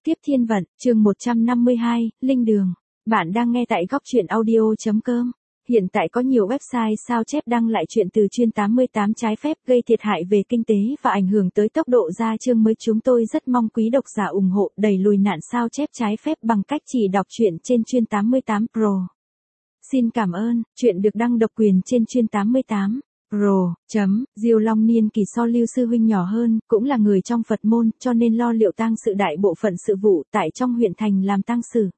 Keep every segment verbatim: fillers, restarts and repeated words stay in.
Tiếp thiên vận, chương một trăm năm mươi hai, Linh Đường. Bạn đang nghe tại góc truyện audio.com. Hiện tại có nhiều website sao chép đăng lại chuyện từ chuyên tám mươi tám trái phép gây thiệt hại về kinh tế và ảnh hưởng tới tốc độ ra chương mới. Chúng tôi rất mong quý độc giả ủng hộ đẩy lùi nạn sao chép trái phép bằng cách chỉ đọc truyện trên chuyên tám mươi tám Pro. Xin cảm ơn, chuyện được đăng độc quyền trên chuyên tám mươi tám. Pro, chấm, Diêu Long niên kỳ so Lưu sư huynh nhỏ hơn, cũng là người trong Phật môn, cho nên lo liệu tang sự đại bộ phận sự vụ tại trong huyện thành làm tang sự.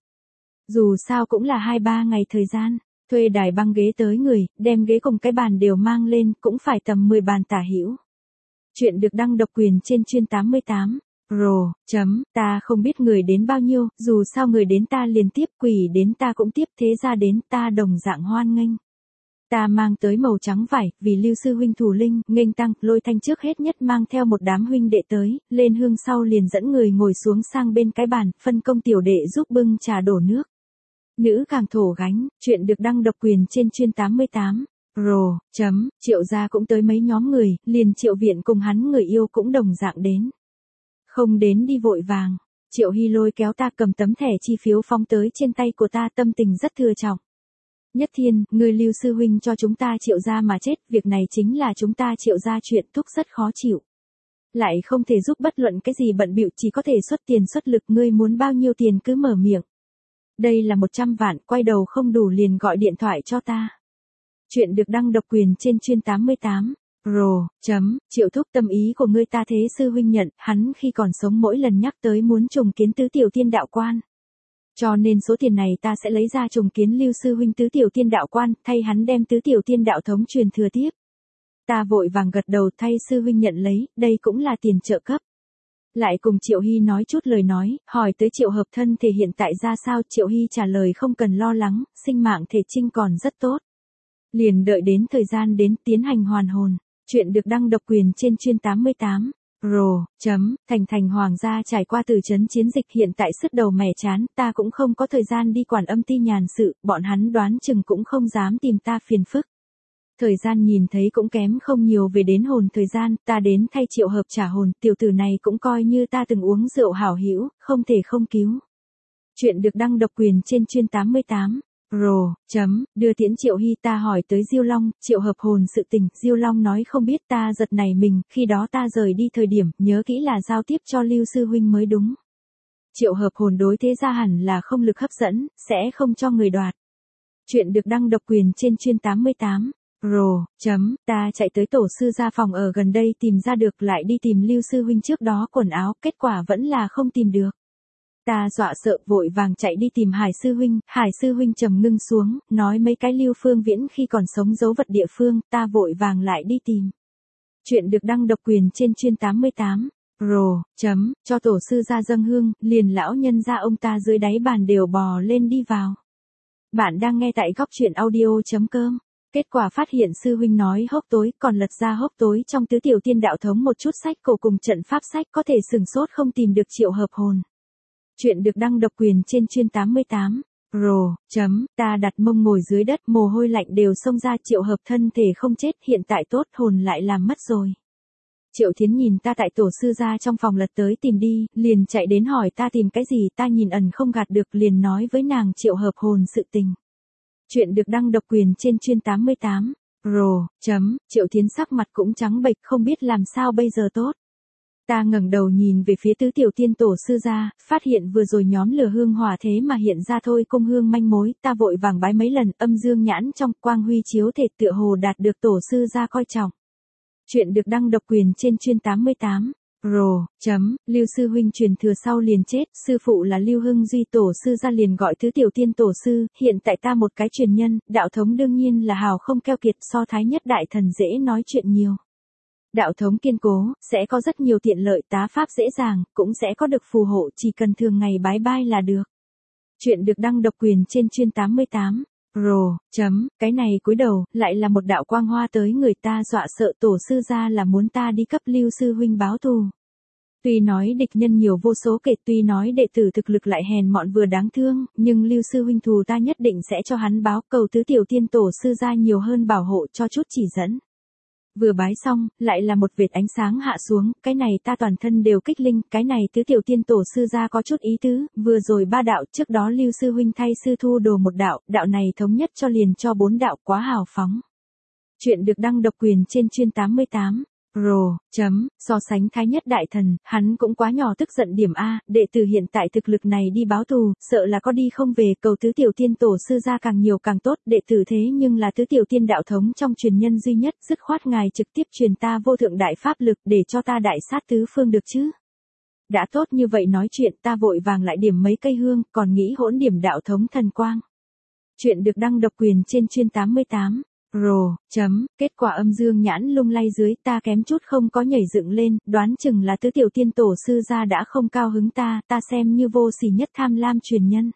Dù sao cũng là hai ba ngày thời gian, thuê đài băng ghế tới người, đem ghế cùng cái bàn đều mang lên, cũng phải tầm mười bàn tả hữu. Chuyện được đăng độc quyền trên chuyên tám mươi tám. Pro, chấm, ta không biết người đến bao nhiêu, dù sao người đến ta liền tiếp, quỷ đến ta cũng tiếp, thế ra đến ta đồng dạng hoan nghênh. Ta mang tới màu trắng vải, vì Lưu sư huynh thủ linh, nghênh tăng, Lôi Thanh trước hết nhất mang theo một đám huynh đệ tới, lên hương sau liền dẫn người ngồi xuống sang bên cái bàn, phân công tiểu đệ giúp bưng trà đổ nước. Nữ càng thổ gánh, chuyện được đăng độc quyền trên chuyên tám mươi tám. Pro, chấm, Triệu gia cũng tới mấy nhóm người, liền Triệu viện cùng hắn người yêu cũng đồng dạng đến. Không đến đi vội vàng, Triệu Hy lôi kéo ta cầm tấm thẻ chi phiếu phóng tới trên tay của ta, tâm tình rất thừa trọng. Nhất Thiên, người Lưu sư huynh cho chúng ta Triệu gia mà chết, việc này chính là chúng ta Triệu gia chuyện thúc rất khó chịu. Lại không thể giúp bất luận cái gì bận bịu, chỉ có thể xuất tiền xuất lực, ngươi muốn bao nhiêu tiền cứ mở miệng. Đây là một trăm vạn, quay đầu không đủ liền gọi điện thoại cho ta. Chuyện được đăng độc quyền trên chuyên tám mươi tám. Pro, chấm, Triệu thúc tâm ý của ngươi ta thế sư huynh nhận, hắn khi còn sống mỗi lần nhắc tới muốn trùng kiến tứ tiểu thiên đạo quan. Cho nên số tiền này ta sẽ lấy ra trùng kiến Lưu sư huynh tứ tiểu thiên đạo quan, thay hắn đem tứ tiểu thiên đạo thống truyền thừa tiếp. Ta vội vàng gật đầu, thay sư huynh nhận lấy, đây cũng là tiền trợ cấp. Lại cùng Triệu Hy nói chút lời nói, hỏi tới Triệu Hợp thân thể hiện tại ra sao, Triệu Hy trả lời không cần lo lắng, sinh mạng thể trinh còn rất tốt. Liền đợi đến thời gian đến tiến hành hoàn hồn. Chuyện được đăng độc quyền trên chuyên tám mươi tám. Pro, chấm, thành thành hoàng gia trải qua từ chấn chiến dịch hiện tại sứt đầu mẻ chán, ta cũng không có thời gian đi quản âm ti nhàn sự, bọn hắn đoán chừng cũng không dám tìm ta phiền phức. Thời gian nhìn thấy cũng kém không nhiều, về đến hồn thời gian, ta đến thay Triệu Hợp trả hồn, tiểu tử này cũng coi như ta từng uống rượu hảo hữu, không thể không cứu. Chuyện được đăng độc quyền trên chuyên tám mươi tám. Pro, chấm, đưa tiễn Triệu Hy, ta hỏi tới Diêu Long, Triệu Hợp hồn sự tình, Diêu Long nói không biết, ta giật nảy mình, khi đó ta rời đi thời điểm, nhớ kỹ là giao tiếp cho Lưu sư huynh mới đúng. Triệu Hợp hồn đối thế ra hẳn là không lực hấp dẫn, sẽ không cho người đoạt. Chuyện được đăng độc quyền trên chuyên tám mươi tám. Pro, chấm, ta chạy tới tổ sư gia phòng ở gần đây tìm ra được, lại đi tìm Lưu sư huynh trước đó quần áo, kết quả vẫn là không tìm được. Ta dọa sợ vội vàng chạy đi tìm Hải sư huynh, Hải sư huynh trầm ngưng xuống, nói mấy cái Lưu Phương Viễn khi còn sống dấu vật địa phương, ta vội vàng lại đi tìm. Chuyện được đăng độc quyền trên chuyên tám mươi tám. Pro, chấm, cho tổ sư gia dâng hương, liền lão nhân gia ông ta dưới đáy bàn đều bò lên đi vào. Bạn đang nghe tại góc truyện audio.com. Kết quả phát hiện sư huynh nói hốc tối, còn lật ra hốc tối trong tứ tiểu thiên đạo thống một chút sách cổ cùng trận pháp sách, có thể sừng sốt không tìm được Triệu Hợp hồn. Chuyện được đăng độc quyền trên chuyên tám mươi tám. Pro, chấm, ta đặt mông ngồi dưới đất, mồ hôi lạnh đều xông ra, Triệu Hợp thân thể không chết, hiện tại tốt, hồn lại làm mất rồi. Triệu Thiến nhìn ta tại tổ sư gia trong phòng lật tới tìm đi, liền chạy đến hỏi ta tìm cái gì, ta nhìn ẩn không gạt được, liền nói với nàng Triệu Hợp hồn sự tình. Chuyện được đăng độc quyền trên chuyên tám mươi tám. Pro, chấm, Triệu Thiến sắc mặt cũng trắng bệch, không biết làm sao bây giờ tốt. Ta ngẩng đầu nhìn về phía tứ tiểu tiên tổ sư gia, phát hiện vừa rồi nhóm lửa hương hỏa thế mà hiện ra thôi cung hương manh mối, ta vội vàng bái mấy lần, âm dương nhãn trong quang huy chiếu thể tựa hồ đạt được tổ sư gia coi trọng. Chuyện được đăng độc quyền trên chuyên tám mươi tám. Pro, chấm, Lưu sư huynh truyền thừa sau liền chết, sư phụ là Lưu Hưng Duy tổ sư gia liền gọi tứ tiểu tiên tổ sư, hiện tại ta một cái truyền nhân, đạo thống đương nhiên là hào không keo kiệt, so thái nhất đại thần dễ nói chuyện nhiều. Đạo thống kiên cố, sẽ có rất nhiều tiện lợi, tá pháp dễ dàng, cũng sẽ có được phù hộ, chỉ cần thường ngày bái bai là được. Chuyện được đăng độc quyền trên chuyên tám mươi tám. Pro, chấm, cái này cúi đầu, lại là một đạo quang hoa tới người, ta dọa sợ, tổ sư gia là muốn ta đi cấp Lưu sư huynh báo thù. Tuy nói địch nhân nhiều vô số kể, tuy nói đệ tử thực lực lại hèn mọn vừa đáng thương, nhưng Lưu sư huynh thù ta nhất định sẽ cho hắn báo, cầu tứ tiểu tiên tổ sư gia nhiều hơn bảo hộ, cho chút chỉ dẫn. Vừa bái xong, lại là một vệt ánh sáng hạ xuống, cái này ta toàn thân đều kích linh, cái này tứ tiểu tiên tổ sư gia có chút ý tứ, vừa rồi ba đạo, trước đó Lưu sư huynh thay sư thu đồ một đạo, đạo này thống nhất cho liền cho bốn đạo, quá hào phóng. Chuyện được đăng độc quyền trên chuyên tám mươi tám. Pro, chấm, so sánh Thái Nhất Đại Thần, hắn cũng quá nhỏ tức giận điểm A, đệ tử hiện tại thực lực này đi báo thù, sợ là có đi không về, cầu tứ tiểu tiên tổ sư ra càng nhiều càng tốt, đệ tử thế nhưng là tứ tiểu tiên đạo thống trong truyền nhân duy nhất, dứt khoát ngài trực tiếp truyền ta vô thượng đại pháp lực để cho ta đại sát tứ phương được chứ. Đã tốt như vậy nói chuyện ta vội vàng lại điểm mấy cây hương, còn nghĩ hỗn điểm đạo thống thần quang. Chuyện được đăng độc quyền trên chuyên tám mươi tám. Pro, chấm, kết quả âm dương nhãn lung lay dưới ta kém chút không có nhảy dựng lên, đoán chừng là tứ tiểu tiên tổ sư gia đã không cao hứng ta, ta xem như vô sỉ nhất tham lam truyền nhân.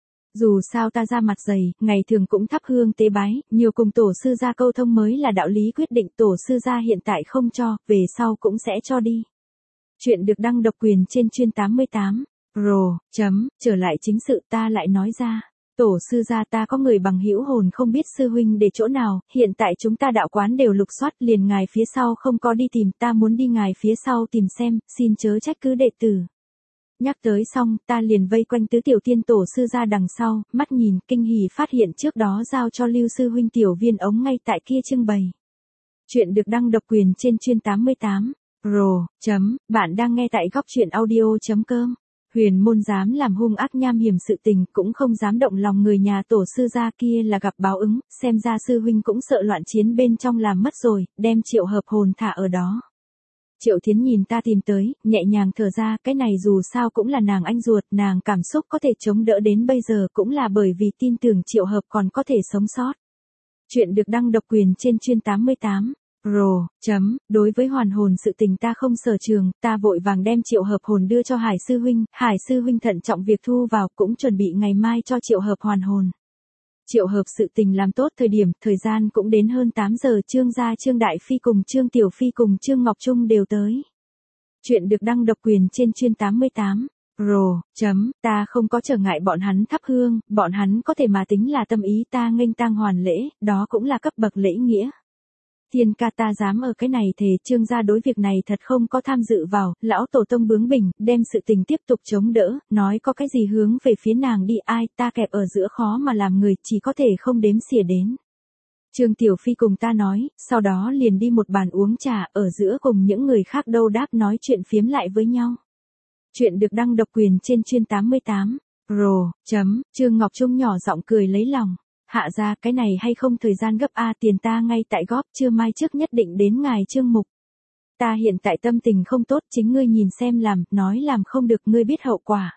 Dù sao ta ra mặt dày, ngày thường cũng thắp hương tế bái, nhiều cùng tổ sư gia câu thông mới là đạo lý quyết định, tổ sư gia hiện tại không cho, về sau cũng sẽ cho đi. Chuyện được đăng độc quyền trên chuyên tám mươi tám. Pro, chấm, trở lại chính sự ta lại nói ra. Tổ sư gia ta có người bằng hữu hồn không biết sư huynh để chỗ nào, hiện tại chúng ta đạo quán đều lục soát liền ngài phía sau không có đi tìm, ta muốn đi ngài phía sau tìm xem, xin chớ trách cứ đệ tử. Nhắc tới xong, ta liền vây quanh tứ tiểu tiên tổ sư gia đằng sau, mắt nhìn, kinh hỉ phát hiện trước đó giao cho Lưu sư huynh tiểu viên ống ngay tại kia trưng bày. Chuyện được đăng độc quyền trên chuyên tám mươi tám. Pro, chấm, bạn đang nghe tại góc chuyện audio.com. Huyền môn dám làm hung ác nham hiểm sự tình, cũng không dám động lòng người nhà tổ sư gia kia là gặp báo ứng, xem ra sư huynh cũng sợ loạn chiến bên trong làm mất rồi, đem Triệu Hợp hồn thả ở đó. Triệu Thiến nhìn ta tìm tới, nhẹ nhàng thở ra, cái này dù sao cũng là nàng anh ruột, nàng cảm xúc có thể chống đỡ đến bây giờ cũng là bởi vì tin tưởng Triệu Hợp còn có thể sống sót. Chuyện được đăng độc quyền trên chuyên tám mươi tám. Pro, chấm, đối với hoàn hồn sự tình ta không sở trường, ta vội vàng đem Triệu Hợp hồn đưa cho Hải sư huynh, Hải sư huynh thận trọng việc thu vào, cũng chuẩn bị ngày mai cho Triệu Hợp hoàn hồn. Triệu Hợp sự tình làm tốt thời điểm, thời gian cũng đến hơn tám giờ, Trương gia Trương Đại Phi cùng Trương Tiểu Phi cùng Trương Ngọc Trung đều tới. Chuyện được đăng độc quyền trên chuyên tám mươi tám. Pro, chấm, ta không có trở ngại bọn hắn thắp hương, bọn hắn có thể mà tính là tâm ý ta nghênh tang hoàn lễ, đó cũng là cấp bậc lễ nghĩa. Thiên ca ta dám ở cái này thề, Trương gia đối việc này thật không có tham dự vào, lão tổ tông bướng bỉnh, đem sự tình tiếp tục chống đỡ, nói có cái gì hướng về phía nàng đi, ai, ta kẹp ở giữa khó mà làm người, chỉ có thể không đếm xỉa đến. Trương Tiểu Phi cùng ta nói, sau đó liền đi một bàn uống trà, ở giữa cùng những người khác đâu đáp nói chuyện phiếm lại với nhau. Chuyện được đăng độc quyền trên chuyên tám mươi tám. Pro, chấm, Trương Ngọc Trung nhỏ giọng cười lấy lòng. Hạ ra, cái này hay không thời gian gấp A, tiền ta ngay tại góp, trưa mai trước nhất định đến ngài Trương mục. Ta hiện tại tâm tình không tốt, chính ngươi nhìn xem làm, nói làm không được ngươi biết hậu quả.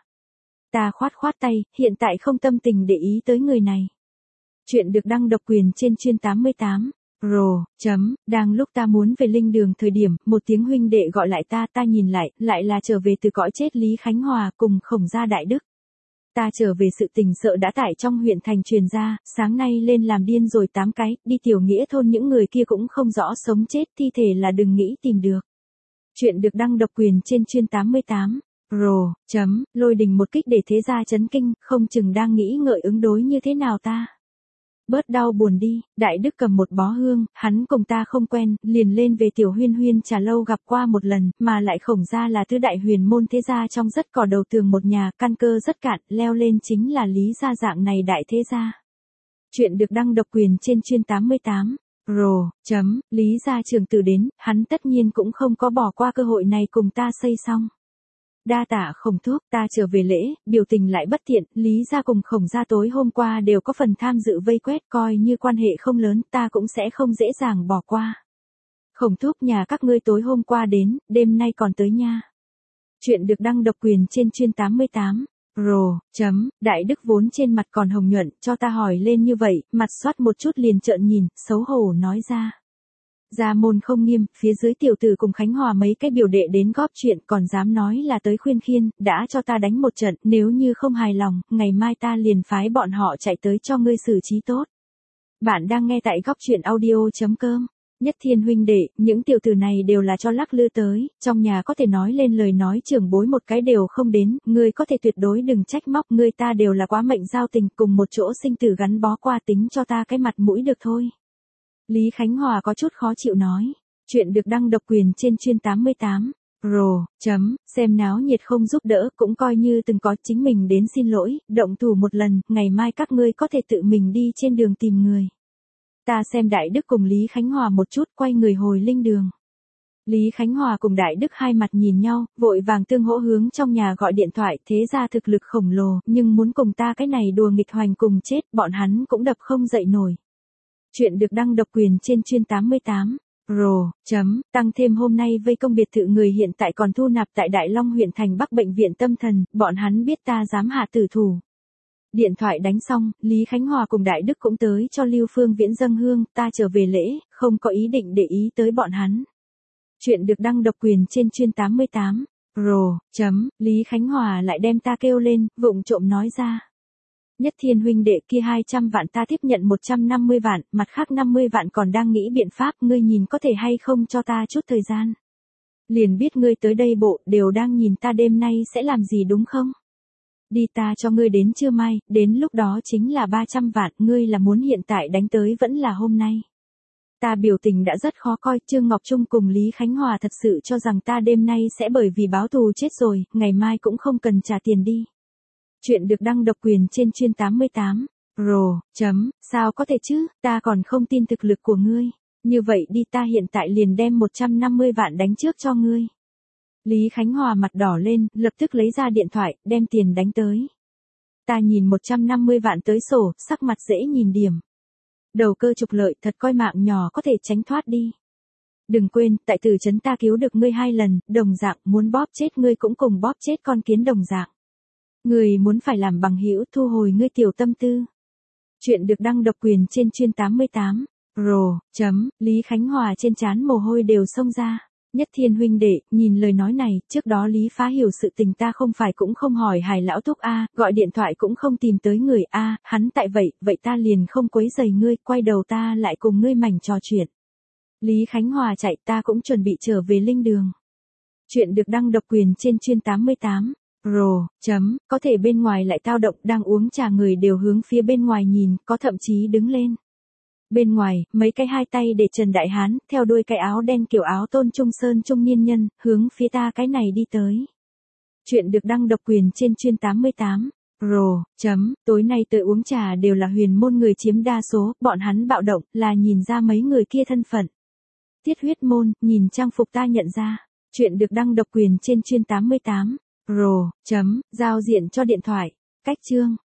Ta khoát khoát tay, hiện tại không tâm tình để ý tới người này. Chuyện được đăng độc quyền trên chuyên tám mươi tám. Pro, chấm, đang lúc ta muốn về linh đường thời điểm, một tiếng huynh đệ gọi lại ta, ta nhìn lại, lại là trở về từ cõi chết Lý Khánh Hòa cùng Khổng Gia Đại Đức. Ta trở về sự tình sợ đã tại trong huyện thành truyền ra, sáng nay lên làm điên rồi tám cái, đi tiểu nghĩa thôn những người kia cũng không rõ sống chết, thi thể là đừng nghĩ tìm được. Chuyện được đăng độc quyền trên chuyên tám mươi tám. Pro, chấm, lôi đình một kích để thế gia chấn kinh, không chừng đang nghĩ ngợi ứng đối như thế nào ta. Bớt đau buồn đi, Đại Đức cầm một bó hương, hắn cùng ta không quen, liền lên về tiểu huyên huyên trà lâu gặp qua một lần, mà lại Khổng gia là tứ đại huyền môn thế gia trong rất cỏ đầu tường một nhà, căn cơ rất cạn, leo lên chính là Lý gia dạng này đại thế gia. Chuyện được đăng độc quyền trên chuyên tám mươi tám. Pro, chấm, Lý gia trưởng tử đến, hắn tất nhiên cũng không có bỏ qua cơ hội này cùng ta xây xong. Đa tạ Khổng thúc, ta trở về lễ, biểu tình lại bất tiện, Lý gia cùng Khổng gia tối hôm qua đều có phần tham dự vây quét, coi như quan hệ không lớn, ta cũng sẽ không dễ dàng bỏ qua. Khổng thúc, nhà các ngươi tối hôm qua đến, đêm nay còn tới nha. Chuyện được đăng độc quyền trên chuyên tám mươi tám. Pro, chấm, Đại Đức vốn trên mặt còn hồng nhuận, cho ta hỏi lên như vậy, mặt xoát một chút liền trợn nhìn, xấu hổ nói ra. Gia môn không nghiêm, phía dưới tiểu tử cùng Khánh Hòa mấy cái biểu đệ đến góp chuyện, còn dám nói là tới khuyên khiên, đã cho ta đánh một trận, nếu như không hài lòng, ngày mai ta liền phái bọn họ chạy tới cho ngươi xử trí tốt. Bạn đang nghe tại góc chuyện audio.com. Nhất Thiên huynh đệ, những tiểu tử này đều là cho lắc lư tới, trong nhà có thể nói lên lời nói trưởng bối một cái đều không đến, ngươi có thể tuyệt đối đừng trách móc, ngươi ta đều là quá mệnh giao tình, cùng một chỗ sinh tử gắn bó qua, tính cho ta cái mặt mũi được thôi. Lý Khánh Hòa có chút khó chịu nói. Chuyện được đăng độc quyền trên chuyên tám mươi tám. Pro. Chấm, xem náo nhiệt không giúp đỡ, cũng coi như từng có, chính mình đến xin lỗi, động thủ một lần, ngày mai các ngươi có thể tự mình đi trên đường tìm người. Ta xem Đại Đức cùng Lý Khánh Hòa một chút, quay người hồi linh đường. Lý Khánh Hòa cùng Đại Đức hai mặt nhìn nhau, vội vàng tương hỗ hướng trong nhà gọi điện thoại, thế ra thực lực khổng lồ, nhưng muốn cùng ta cái này đùa nghịch hoành cùng chết, bọn hắn cũng đập không dậy nổi. Chuyện được đăng độc quyền trên chuyên tám mươi tám. Pro. Chấm, tăng thêm hôm nay vây công biệt thự người hiện tại còn thu nạp tại Đại Long huyện thành Bắc bệnh viện tâm thần, bọn hắn biết ta dám hạ tử thủ. Điện thoại đánh xong, Lý Khánh Hòa cùng Đại Đức cũng tới cho Lưu Phương Viễn dâng hương, ta trở về lễ, không có ý định để ý tới bọn hắn. Chuyện được đăng độc quyền trên chuyên tám mươi tám. Pro. Chấm, Lý Khánh Hòa lại đem ta kêu lên, vụng trộm nói ra. Nhất Thiên huynh đệ kia hai trăm vạn ta tiếp nhận một trăm năm mươi vạn, mặt khác năm mươi vạn còn đang nghĩ biện pháp, ngươi nhìn có thể hay không cho ta chút thời gian. Liền biết ngươi tới đây bộ, đều đang nhìn ta đêm nay sẽ làm gì đúng không? Đi ta cho ngươi đến trưa mai, đến lúc đó chính là ba trăm vạn, ngươi là muốn hiện tại đánh tới vẫn là hôm nay. Ta biểu tình đã rất khó coi, Trương Ngọc Trung cùng Lý Khánh Hòa thật sự cho rằng ta đêm nay sẽ bởi vì báo thù chết rồi, ngày mai cũng không cần trả tiền đi. Chuyện được đăng độc quyền trên chuyên tám mươi tám. Pro. Chấm, sao có thể chứ, ta còn không tin thực lực của ngươi. Như vậy đi ta hiện tại liền đem một trăm năm mươi vạn đánh trước cho ngươi. Lý Khánh Hòa mặt đỏ lên, lập tức lấy ra điện thoại, đem tiền đánh tới. Ta nhìn một trăm năm mươi vạn tới sổ, sắc mặt dễ nhìn điểm. Đầu cơ trục lợi, thật coi mạng nhỏ có thể tránh thoát đi. Đừng quên, tại Tử Trấn ta cứu được ngươi hai lần, đồng dạng, muốn bóp chết ngươi cũng cùng bóp chết con kiến đồng dạng. Người muốn phải làm bằng hữu, thu hồi ngươi tiểu tâm tư. Chuyện được đăng độc quyền trên chuyên tám mươi tám. Pro. Chấm, Lý Khánh Hòa trên trán mồ hôi đều xông ra. Nhất Thiên huynh đệ, nhìn lời nói này, trước đó Lý phá hiểu sự tình ta không phải cũng không hỏi Hải lão thúc a, gọi điện thoại cũng không tìm tới người a, hắn tại vậy, vậy ta liền không quấy rầy ngươi, quay đầu ta lại cùng ngươi mảnh trò chuyện. Lý Khánh Hòa chạy, ta cũng chuẩn bị trở về linh đường. Chuyện được đăng độc quyền trên chuyên tám mươi tám. Pro. Chấm, có thể bên ngoài lại tao động, đang uống trà người đều hướng phía bên ngoài nhìn, có thậm chí đứng lên. Bên ngoài, mấy cái hai tay để Trần Đại Hán, theo đuôi cái áo đen kiểu áo Tôn Trung Sơn trung niên nhân, hướng phía ta cái này đi tới. Chuyện được đăng độc quyền trên chuyên tám mươi tám. Pro. Chấm, tối nay tôi uống trà đều là huyền môn người chiếm đa số, bọn hắn bạo động, là nhìn ra mấy người kia thân phận. Tiết huyết môn, nhìn trang phục ta nhận ra. Chuyện được đăng độc quyền trên chuyên tám mươi tám. Pro. Chấm, giao diện cho điện thoại. Cách chương.